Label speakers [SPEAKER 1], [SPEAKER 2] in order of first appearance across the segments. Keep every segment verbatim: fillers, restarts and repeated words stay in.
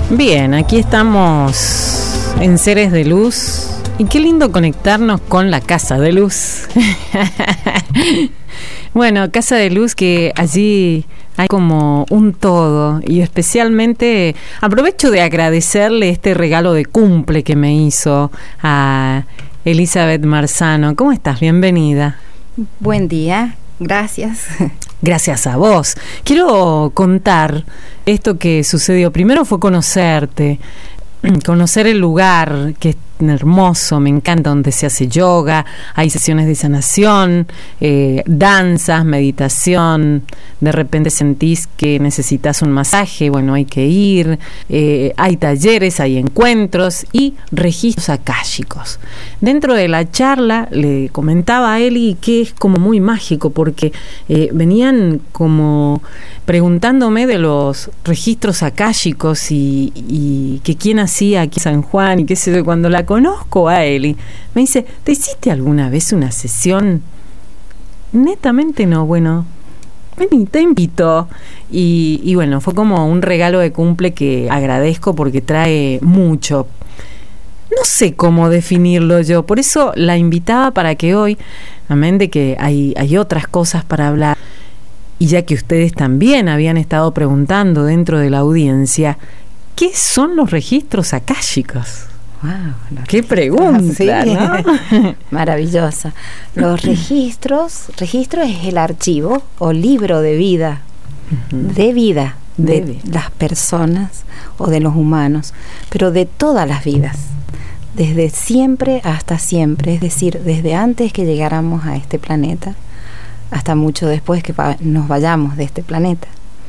[SPEAKER 1] Bien, aquí estamos en Seres de Luz y qué lindo conectarnos con la Casa de Luz. Bueno, Casa de Luz, que allí hay como un todo, y especialmente aprovecho de agradecerle este regalo de cumple que me hizo a Elizabeth Marzano. ¿Cómo estás? Bienvenida.
[SPEAKER 2] Buen día, gracias.
[SPEAKER 1] Gracias a vos. Quiero contar esto que sucedió. Primero fue conocerte, conocer el lugar, que es hermoso, me encanta, donde se hace yoga, hay sesiones de sanación, eh, danzas, meditación. De repente sentís que necesitas un masaje, bueno, hay que ir, eh, hay talleres, hay encuentros y registros akáshicos. Dentro de la charla le comentaba a Eli que es como muy mágico, porque eh, venían como preguntándome de los registros akáshicos y, y que quién hacía aquí en San Juan y qué sé yo. Cuando la conozco a Eli, me dice, ¿te hiciste alguna vez una sesión? Netamente no, bueno, vení, te invito. Y, y bueno, fue como un regalo de cumple que agradezco porque trae mucho. No sé cómo definirlo yo, por eso la invitaba para que hoy, amén de que hay, hay otras cosas para hablar, y ya que ustedes también habían estado preguntando dentro de la audiencia, ¿qué son los registros akáshicos?
[SPEAKER 2] Wow,
[SPEAKER 1] ¡qué pregunta!
[SPEAKER 2] Sí.
[SPEAKER 1] ¿No?
[SPEAKER 2] Maravillosa. Los registros, registro es el archivo o libro de vida, uh-huh. de vida de, de vida. Las personas o de los humanos, pero de todas las vidas, desde siempre hasta siempre, es decir, desde antes que llegáramos a este planeta hasta mucho después que nos vayamos de este planeta.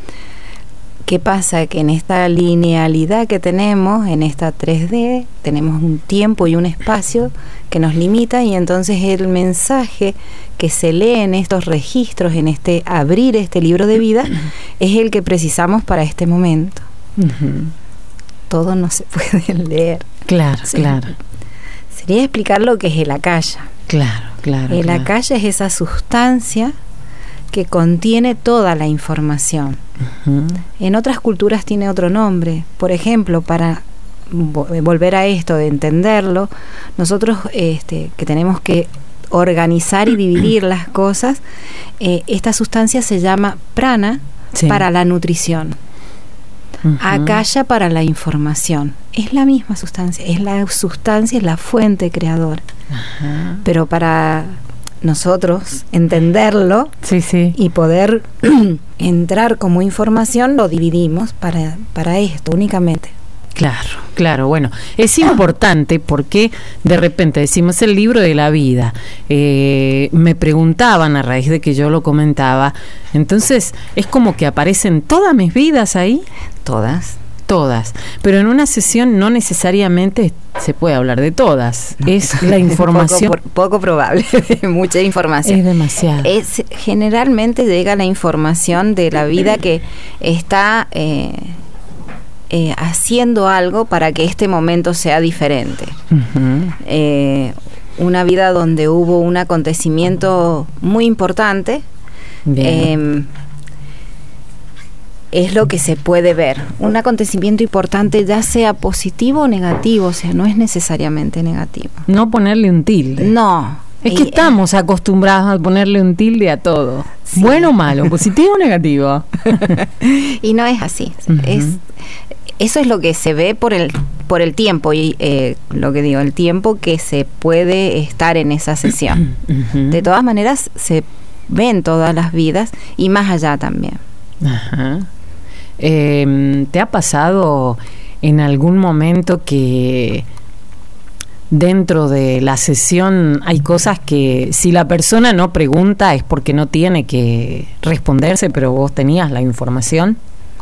[SPEAKER 2] ¿Qué pasa? Que en esta linealidad que tenemos, en esta tres D, tenemos un tiempo y un espacio que nos limita, y entonces el mensaje que se lee en estos registros, en este abrir este libro de vida, es el que precisamos para este momento. Uh-huh. Todo no se puede leer.
[SPEAKER 1] Claro, sí. claro.
[SPEAKER 2] Sería explicar lo que es el akasha.
[SPEAKER 1] Claro, claro.
[SPEAKER 2] El
[SPEAKER 1] claro.
[SPEAKER 2] akasha es esa sustancia que contiene toda la información. Uh-huh. En otras culturas tiene otro nombre. Por ejemplo, para vo- volver a esto de entenderlo, nosotros este, que tenemos que organizar y dividir las cosas, eh, esta sustancia se llama prana, sí. para la nutrición. Uh-huh. Akasha para la información. Es la misma sustancia, es la sustancia, es la fuente creadora. Uh-huh. Pero para nosotros entenderlo, sí, sí. y poder entrar como información, lo dividimos para, para esto únicamente.
[SPEAKER 1] Claro, claro, bueno, es importante porque de repente decimos el libro de la vida. Eh, me preguntaban a raíz de que yo lo comentaba, entonces es como que aparecen todas mis vidas ahí.
[SPEAKER 2] Todas.
[SPEAKER 1] Todas, pero en una sesión no necesariamente se puede hablar de todas. Es la información.
[SPEAKER 2] poco, poco probable, mucha información.
[SPEAKER 1] Es demasiado.
[SPEAKER 2] Es, generalmente llega la información de la vida que está eh, eh, haciendo algo para que este momento sea diferente. Uh-huh. Eh, una vida donde hubo un acontecimiento muy importante. Bien. Eh, es lo que se puede ver. Un acontecimiento importante, ya sea positivo o negativo, o sea, no es necesariamente negativo.
[SPEAKER 1] No ponerle un tilde.
[SPEAKER 2] No.
[SPEAKER 1] Es que y, estamos acostumbrados a ponerle un tilde a todo. Sí. Bueno o malo, positivo o negativo.
[SPEAKER 2] Y no es así. Uh-huh. Es, eso es lo que se ve por el, por el tiempo, y eh, lo que digo, el tiempo que se puede estar en esa sesión. Uh-huh. De todas maneras, se ven todas las vidas y más allá también.
[SPEAKER 1] Ajá. Eh, ¿te ha pasado en algún momento que dentro de la sesión hay cosas que si la persona no pregunta es porque no tiene que responderse, pero vos tenías la información?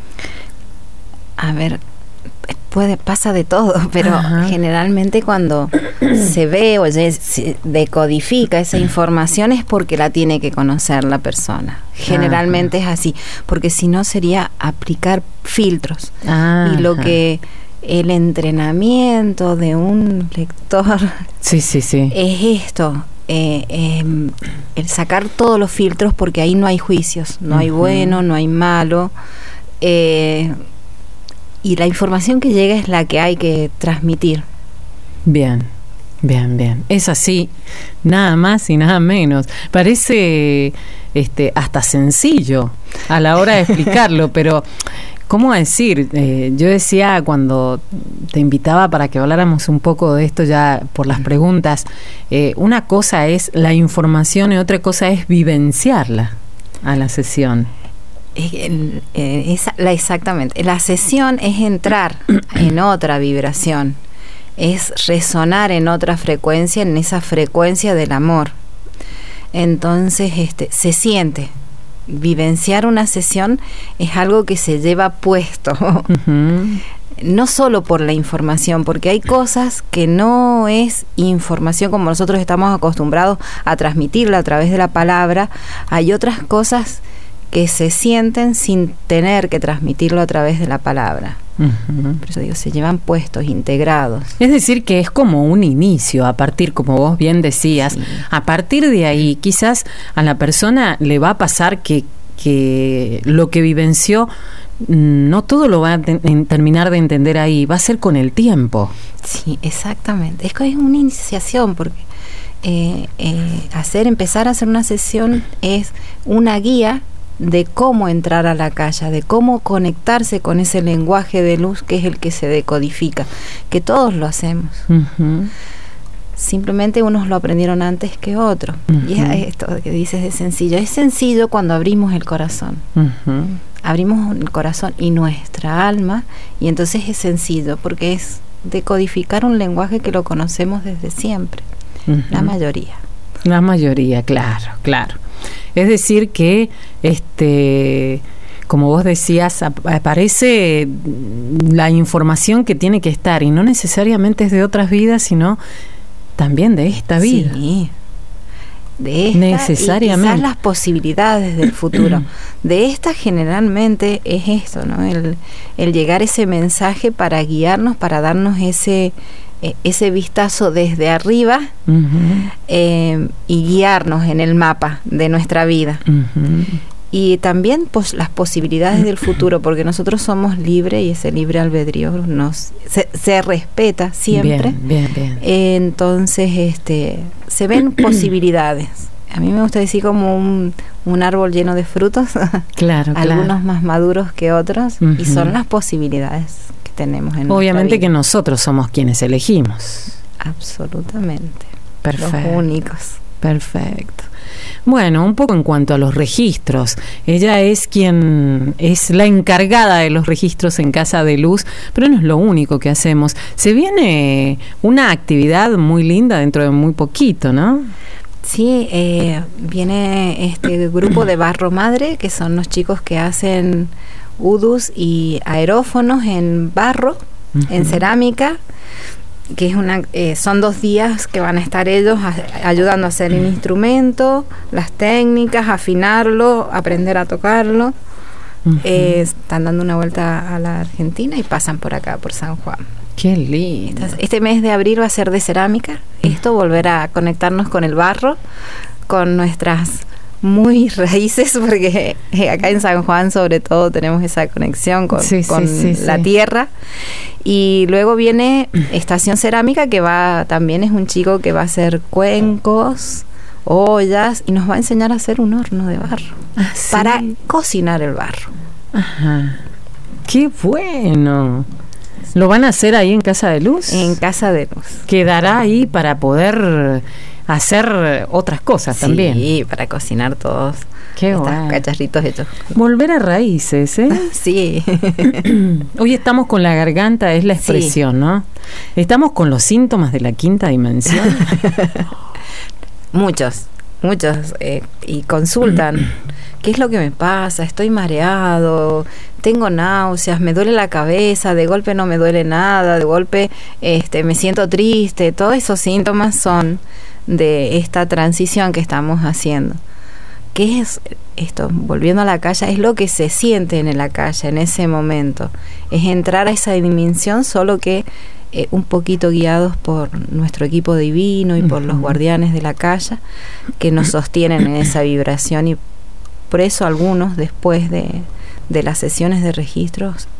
[SPEAKER 2] A ver, puede pasa de todo, pero ajá. generalmente cuando se ve o se decodifica esa información es porque la tiene que conocer la persona. Generalmente ajá. es así, porque si no sería aplicar filtros. Ajá. Y lo que el entrenamiento de un lector
[SPEAKER 1] sí, sí, sí.
[SPEAKER 2] es esto, eh, eh, el sacar todos los filtros, porque ahí no hay juicios, no uh-huh. hay bueno, no hay malo. Eh, y la información que llega es la que hay que transmitir.
[SPEAKER 1] Bien, bien, bien. Es así, nada más y nada menos. Parece este, hasta sencillo a la hora de explicarlo, pero ¿cómo decir? Eh, yo decía cuando te invitaba para que habláramos un poco de esto ya por las preguntas, eh, una cosa es la información y otra cosa es vivenciarla a la sesión.
[SPEAKER 2] Eh, eh, esa, la, exactamente. La sesión es entrar en otra vibración, es resonar en otra frecuencia, en esa frecuencia del amor. Entonces, este, se siente. Vivenciar una sesión es algo que se lleva puesto. Uh-huh. No solo por la información, porque hay cosas que no es información como nosotros estamos acostumbrados a transmitirla a través de la palabra. Hay otras cosas que se sienten sin tener que transmitirlo a través de la palabra. Uh-huh. Por eso digo, se llevan puestos, integrados.
[SPEAKER 1] Es decir, que es como un inicio, a partir, como vos bien decías, sí. A partir de ahí quizás a la persona le va a pasar que, que lo que vivenció no todo lo va a te- terminar de entender ahí, va a ser con el tiempo.
[SPEAKER 2] Sí, exactamente. Es que es una iniciación, porque eh, eh, hacer, empezar a hacer una sesión es una guía de cómo entrar a la calle, de cómo conectarse con ese lenguaje de luz que es el que se decodifica, que todos lo hacemos. Uh-huh. Simplemente unos lo aprendieron antes que otros. Uh-huh. Y es esto que dices de sencillo. Es sencillo cuando abrimos el corazón. Uh-huh. Abrimos el corazón y nuestra alma, y entonces es sencillo, porque es decodificar un lenguaje que lo conocemos desde siempre. Uh-huh. La mayoría.
[SPEAKER 1] La mayoría, claro, claro. Es decir que, este, como vos decías, ap- aparece la información que tiene que estar, y no necesariamente es de otras vidas, sino también de esta vida.
[SPEAKER 2] Sí, de esta,
[SPEAKER 1] necesariamente.
[SPEAKER 2] Y quizás las posibilidades del futuro. De esta generalmente es esto, ¿no? El, el llegar ese mensaje para guiarnos, para darnos ese... ese vistazo desde arriba, uh-huh. eh, y guiarnos en el mapa de nuestra vida. Uh-huh. Y también pues las posibilidades del futuro, porque nosotros somos libres y ese libre albedrío nos se, se respeta siempre.
[SPEAKER 1] Bien, bien, bien.
[SPEAKER 2] Eh, entonces este se ven posibilidades. A mí me gusta decir como un, un árbol lleno de frutos,
[SPEAKER 1] claro,
[SPEAKER 2] algunos
[SPEAKER 1] claro.
[SPEAKER 2] más maduros que otros, uh-huh. y son las posibilidades tenemos en
[SPEAKER 1] obviamente que nosotros somos quienes elegimos.
[SPEAKER 2] Absolutamente.
[SPEAKER 1] Perfecto.
[SPEAKER 2] Los únicos.
[SPEAKER 1] Perfecto. Bueno, un poco en cuanto a los registros. Ella es quien es la encargada de los registros en Casa de Luz, pero no es lo único que hacemos. Se viene una actividad muy linda dentro de muy poquito, ¿no?
[SPEAKER 2] Sí, eh, viene este grupo de Barro Madre, que son los chicos que hacen udus y aerófonos en barro, uh-huh. en cerámica, que es una eh, son dos días que van a estar ellos a, ayudando a hacer el instrumento, las técnicas, afinarlo, aprender a tocarlo. Uh-huh. Eh, están dando una vuelta a la Argentina y pasan por acá, por San Juan.
[SPEAKER 1] Qué lindo.
[SPEAKER 2] Entonces, este mes de abril va a ser de cerámica. Esto volverá a conectarnos con el barro, con nuestras muy raíces, porque acá en San Juan sobre todo tenemos esa conexión con,
[SPEAKER 1] sí,
[SPEAKER 2] con
[SPEAKER 1] sí, sí,
[SPEAKER 2] la
[SPEAKER 1] sí.
[SPEAKER 2] tierra. Y luego viene Estación Cerámica, que va también es un chico que va a hacer cuencos, ollas, y nos va a enseñar a hacer un horno de barro,
[SPEAKER 1] ah, ¿sí?
[SPEAKER 2] para cocinar el barro.
[SPEAKER 1] Ajá. ¡Qué bueno! ¿Lo van a hacer ahí en Casa de Luz?
[SPEAKER 2] En Casa de Luz.
[SPEAKER 1] Quedará ahí para poder hacer otras cosas,
[SPEAKER 2] sí,
[SPEAKER 1] también.
[SPEAKER 2] Sí, para cocinar todos.
[SPEAKER 1] Qué
[SPEAKER 2] estos
[SPEAKER 1] bueno.
[SPEAKER 2] Cacharritos hechos.
[SPEAKER 1] Volver a raíces, ¿eh?
[SPEAKER 2] Sí.
[SPEAKER 1] Hoy estamos con la garganta, es la expresión, sí. ¿no? Estamos con los síntomas de la quinta dimensión.
[SPEAKER 2] Muchos, muchos. Eh, y consultan. ¿Qué es lo que me pasa? Estoy mareado, tengo náuseas, me duele la cabeza, de golpe no me duele nada, de golpe este, me siento triste. Todos esos síntomas son de esta transición que estamos haciendo. ¿Qué es esto? Volviendo a la calle, es lo que se siente en la calle en ese momento. Es entrar a esa dimensión, solo que eh, un poquito guiados por nuestro equipo divino y por uh-huh. los guardianes de la calle, que nos sostienen en esa vibración, y por eso algunos después de, de las sesiones de registros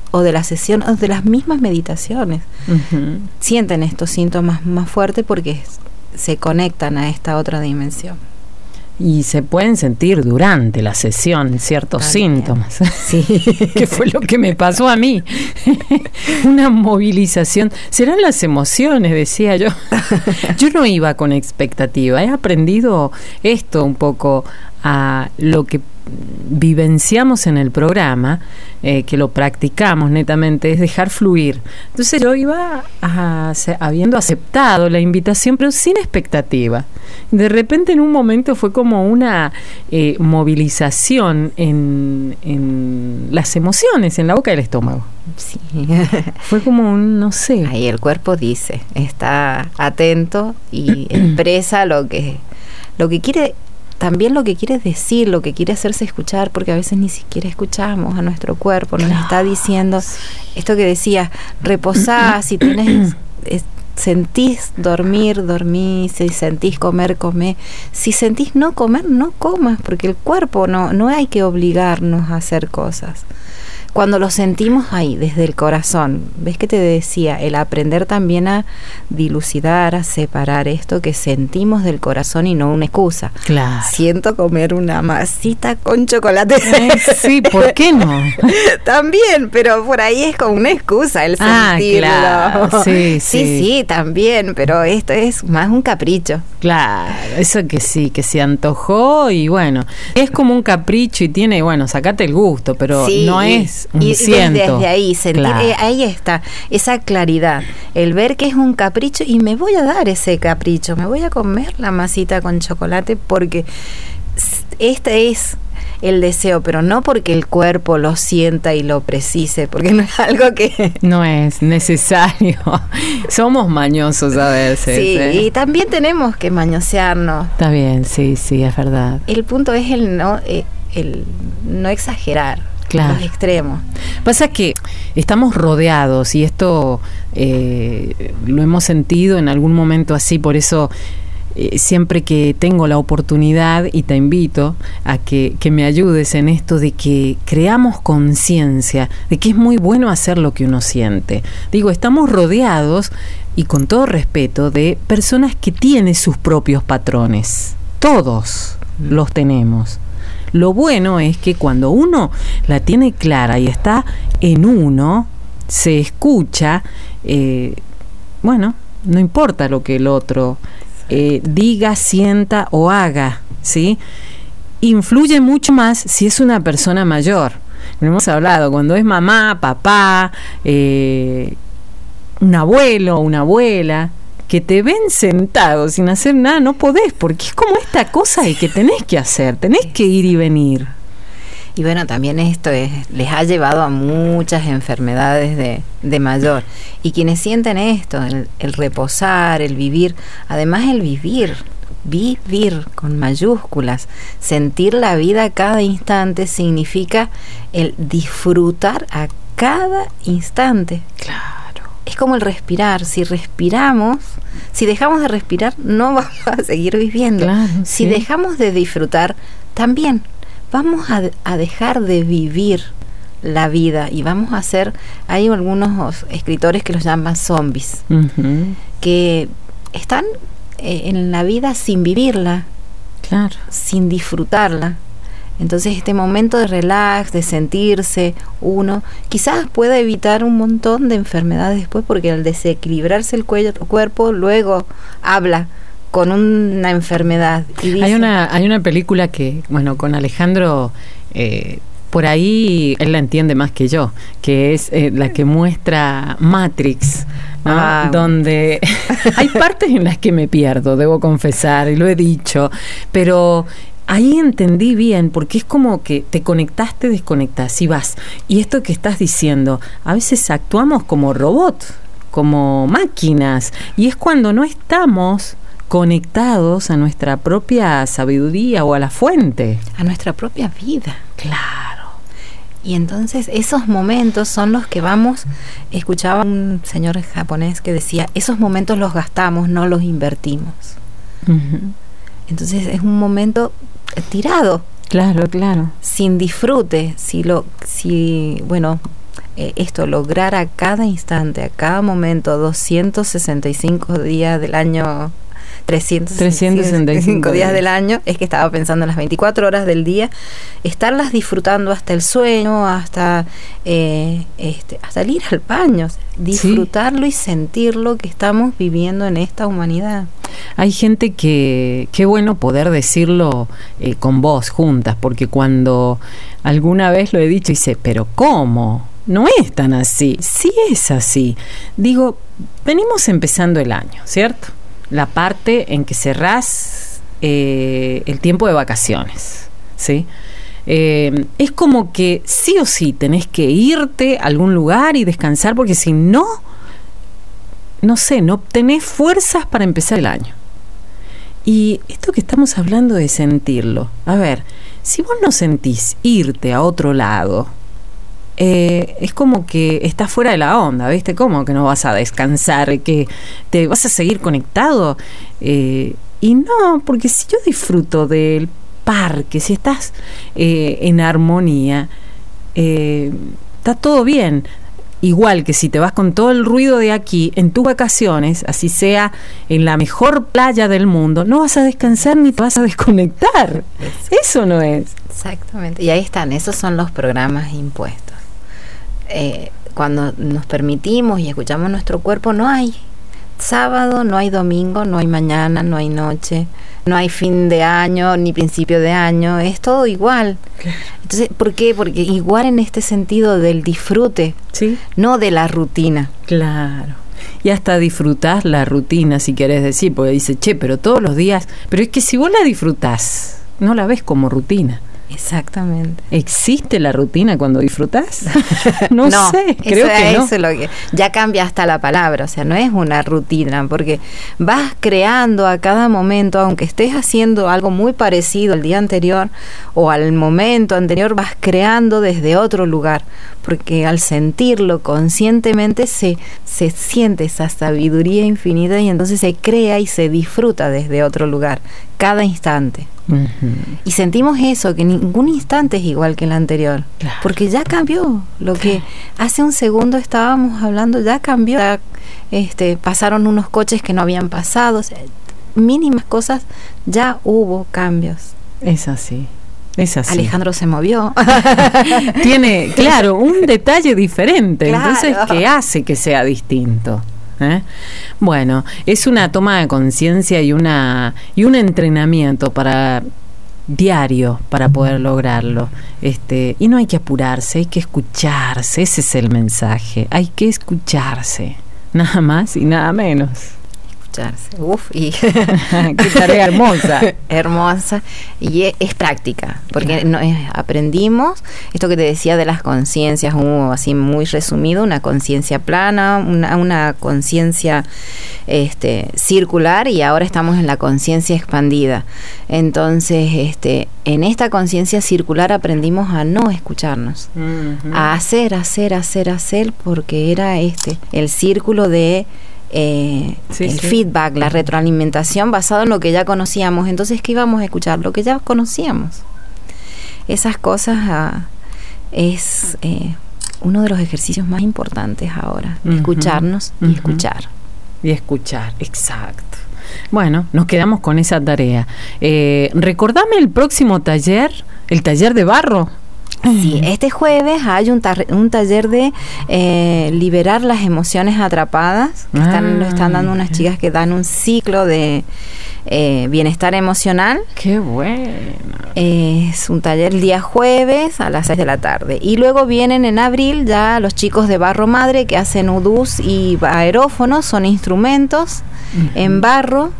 [SPEAKER 2] o de la sesión o de las mismas meditaciones. Uh-huh. Sienten estos síntomas más fuertes porque se conectan a esta otra dimensión.
[SPEAKER 1] Y se pueden sentir durante la sesión ciertos También. síntomas.
[SPEAKER 2] Sí.
[SPEAKER 1] Que fue lo que me pasó a mí. Una movilización. Serán las emociones, decía yo. Yo no iba con expectativa. He aprendido esto un poco a lo que vivenciamos en el programa, eh, que lo practicamos netamente, es dejar fluir. Entonces yo iba a, a, habiendo aceptado la invitación, pero sin expectativa. De repente en un momento fue como una eh, movilización en, en las emociones, en la boca del estómago.
[SPEAKER 2] Sí.
[SPEAKER 1] Fue como un, no sé.
[SPEAKER 2] Ahí el cuerpo dice, está atento y expresa lo que, lo que quiere. También lo que quiere decir, lo que quiere hacerse escuchar, porque a veces ni siquiera escuchamos a nuestro cuerpo, nos claro. está diciendo esto que decía, reposá, si tenés, es, sentís dormir, dormís, si sentís comer, comé, si sentís no comer, no comas, porque el cuerpo no, no hay que obligarnos a hacer cosas. Cuando lo sentimos ahí, desde el corazón, ¿ves que te decía? El aprender también a dilucidar, a separar esto que sentimos del corazón y no una excusa.
[SPEAKER 1] Claro.
[SPEAKER 2] Siento comer una masita con chocolate.
[SPEAKER 1] Eh, sí, ¿por qué no?
[SPEAKER 2] También, pero por ahí es como una excusa el
[SPEAKER 1] ah,
[SPEAKER 2] sentirlo.
[SPEAKER 1] Claro. Sí, sí,
[SPEAKER 2] sí, sí, también, pero esto es más un capricho.
[SPEAKER 1] Claro, eso que sí, que se antojó y bueno, es como un capricho y tiene, bueno, sacate el gusto, pero sí, no es un
[SPEAKER 2] y
[SPEAKER 1] siento.
[SPEAKER 2] Desde ahí, sentir, claro. eh, ahí está, esa claridad, el ver que es un capricho y me voy a dar ese capricho, me voy a comer la masita con chocolate porque este es el deseo, pero no porque el cuerpo lo sienta y lo precise, porque no es algo que...
[SPEAKER 1] No es necesario. Somos mañosos a veces.
[SPEAKER 2] Sí,
[SPEAKER 1] ¿eh?
[SPEAKER 2] Y también tenemos que mañosearnos.
[SPEAKER 1] Está bien, sí, sí, es verdad.
[SPEAKER 2] El punto es el no, eh, el no exagerar. Claro. Los extremos.
[SPEAKER 1] Pasa que estamos rodeados y esto eh, lo hemos sentido en algún momento así, por eso... Eh, siempre que tengo la oportunidad y te invito a que, que me ayudes en esto de que creamos conciencia de que es muy bueno hacer lo que uno siente. Digo, estamos rodeados y con todo respeto de personas que tienen sus propios patrones. Todos los tenemos. Lo bueno es que cuando uno la tiene clara y está en uno, se escucha, eh, bueno, no importa lo que el otro Eh, diga, sienta o haga, ¿sí? Influye mucho más si es una persona mayor. Lo hemos hablado, cuando es mamá, papá, eh, un abuelo, una abuela, que te ven sentado sin hacer nada, no podés, porque es como esta cosa de que tenés que hacer, tenés que ir y venir.
[SPEAKER 2] Y bueno, también esto es, les ha llevado a muchas enfermedades de, de mayor. Y quienes sienten esto, el, el reposar, el vivir, además el vivir, vivir con mayúsculas, sentir la vida a cada instante significa el disfrutar a cada instante.
[SPEAKER 1] Claro.
[SPEAKER 2] Es como el respirar. Si respiramos, si dejamos de respirar, no vamos a seguir viviendo.
[SPEAKER 1] Claro,
[SPEAKER 2] si
[SPEAKER 1] sí.
[SPEAKER 2] dejamos de disfrutar, también vamos a, a dejar de vivir la vida y vamos a hacer, hay algunos escritores que los llaman zombies,
[SPEAKER 1] uh-huh.
[SPEAKER 2] que están eh, en la vida sin vivirla,
[SPEAKER 1] claro,
[SPEAKER 2] sin disfrutarla. Entonces este momento de relax, de sentirse uno, quizás pueda evitar un montón de enfermedades después, porque al desequilibrarse el cuello, cuerpo luego habla con una enfermedad. Y dice,
[SPEAKER 1] hay una hay una película que, bueno, con Alejandro, eh, por ahí él la entiende más que yo, que es eh, la que muestra Matrix, ¿no? Ah, donde hay partes en las que me pierdo, debo confesar, y lo he dicho, pero ahí entendí bien, porque es como que te conectaste, desconectás y vas. Y esto que estás diciendo, a veces actuamos como robots, como máquinas, y es cuando no estamos conectados a nuestra propia sabiduría o a la fuente.
[SPEAKER 2] A nuestra propia vida.
[SPEAKER 1] Claro.
[SPEAKER 2] Y entonces esos momentos son los que vamos, escuchaba un señor japonés que decía, esos momentos los gastamos, no los invertimos. Uh-huh. Entonces es un momento tirado.
[SPEAKER 1] Claro, claro.
[SPEAKER 2] Sin disfrute, si lo, si, bueno, eh, esto, lograr a cada instante, a cada momento, doscientos sesenta y cinco días del año, trescientos sesenta y cinco días del año, es que estaba pensando en las veinticuatro horas del día, estarlas disfrutando hasta el sueño, hasta eh, este, hasta el ir al baño, disfrutarlo, sí, y sentirlo que estamos viviendo en esta humanidad.
[SPEAKER 1] Hay gente que, qué bueno poder decirlo eh, con vos juntas, porque cuando alguna vez lo he dicho, dice, pero ¿cómo? No es tan así. Sí es así. Digo, venimos empezando el año, ¿cierto? La parte en que cerrás eh, el tiempo de vacaciones, ¿sí? Eh, es como que sí o sí tenés que irte a algún lugar y descansar, porque si no, no sé, no tenés fuerzas para empezar el año. Y esto que estamos hablando de sentirlo, a ver, si vos no sentís irte a otro lado, Eh, es como que estás fuera de la onda, ¿viste? ¿Cómo que no vas a descansar? ¿Que te vas a seguir conectado? Eh, y no, porque si yo disfruto del parque, si estás eh, en armonía, eh, está todo bien. Igual que si te vas con todo el ruido de aquí en tus vacaciones, así sea en la mejor playa del mundo, no vas a descansar ni te vas a desconectar. Eso no es.
[SPEAKER 2] Exactamente. Y ahí están, esos son los programas impuestos. Eh, cuando nos permitimos y escuchamos nuestro cuerpo, no hay sábado, no hay domingo, no hay mañana, no hay noche, no hay fin de año ni principio de año, es todo igual. Entonces, ¿por qué? Porque igual en este sentido del disfrute, ¿sí?, no de la rutina.
[SPEAKER 1] Claro. Y hasta disfrutás la rutina, si querés decir, porque dice, che, pero todos los días, pero es que si vos la disfrutás, no la ves como rutina.
[SPEAKER 2] Exactamente.
[SPEAKER 1] ¿Existe la rutina cuando disfrutás? No, no sé, creo
[SPEAKER 2] eso,
[SPEAKER 1] que no.
[SPEAKER 2] Eso es lo que ya cambia hasta la palabra, o sea, no es una rutina, porque vas creando a cada momento, aunque estés haciendo algo muy parecido al día anterior o al momento anterior, vas creando desde otro lugar, porque al sentirlo conscientemente se, se siente esa sabiduría infinita y entonces se crea y se disfruta desde otro lugar, cada instante. Uh-huh. Y sentimos eso, que ningún instante es igual que el anterior, claro, porque ya cambió. Lo que hace un segundo estábamos hablando ya cambió. Ya, este, pasaron unos coches que no habían pasado, o sea, mínimas cosas, ya hubo cambios.
[SPEAKER 1] Es así. Es así.
[SPEAKER 2] Alejandro se movió.
[SPEAKER 1] Tiene, claro, un detalle diferente, claro, entonces, ¿qué hace que sea distinto? ¿Eh? Bueno, es una toma de conciencia y una y un entrenamiento para diario para poder lograrlo. Este, y no hay que apurarse, hay que escucharse, ese es el mensaje. Hay que escucharse, nada más y nada menos.
[SPEAKER 2] Uf, y
[SPEAKER 1] qué tarea hermosa.
[SPEAKER 2] Hermosa. Y es, es práctica, porque no, es, aprendimos esto que te decía de las conciencias, uh, así muy resumido, una conciencia plana, una, una conciencia este, circular, y ahora estamos en la conciencia expandida. Entonces, este, en esta conciencia circular aprendimos a no escucharnos, uh-huh, a hacer, hacer, hacer, hacer, porque era este el círculo de Eh, sí, el sí. feedback, la retroalimentación basado en lo que ya conocíamos. Entonces, ¿qué íbamos a escuchar? Lo que ya conocíamos. Esas cosas uh, es eh, uno de los ejercicios más importantes ahora, uh-huh, escucharnos y uh-huh. escuchar.
[SPEAKER 1] Y escuchar, exacto. Bueno, nos quedamos con esa tarea. Eh, recordame el próximo taller, el taller de barro.
[SPEAKER 2] Sí, este jueves hay un, tar- un taller de eh, liberar las emociones atrapadas, que están, ah, lo están dando unas chicas que dan un ciclo de eh, bienestar emocional.
[SPEAKER 1] ¡Qué bueno!
[SPEAKER 2] Eh, es un taller el día jueves a las seis de la tarde. Y luego vienen en abril ya los chicos de Barro Madre que hacen udús y aerófonos, son instrumentos uh-huh. en barro.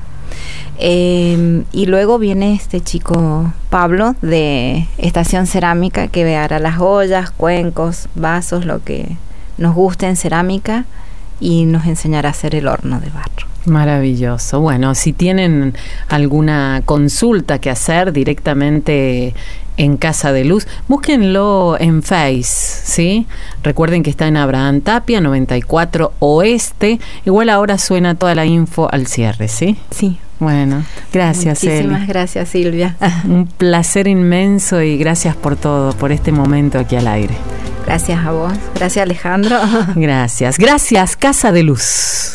[SPEAKER 2] Eh, y luego viene este chico Pablo de Estación Cerámica que hará las ollas, cuencos, vasos, lo que nos guste en cerámica, y nos enseñará a hacer el horno de barro.
[SPEAKER 1] Maravilloso. Bueno, si tienen alguna consulta que hacer directamente en Casa de Luz, búsquenlo en Face, ¿sí? Recuerden que está en Abraham Tapia, noventa y cuatro Oeste. Igual ahora suena toda la info al cierre, ¿sí?
[SPEAKER 2] Sí.
[SPEAKER 1] Bueno, gracias,
[SPEAKER 2] Muchísimas
[SPEAKER 1] Eli.
[SPEAKER 2] gracias, Silvia.
[SPEAKER 1] Un placer inmenso y gracias por todo, por este momento aquí al aire.
[SPEAKER 2] Gracias a vos. Gracias, Alejandro.
[SPEAKER 1] Gracias. Gracias, Casa de Luz.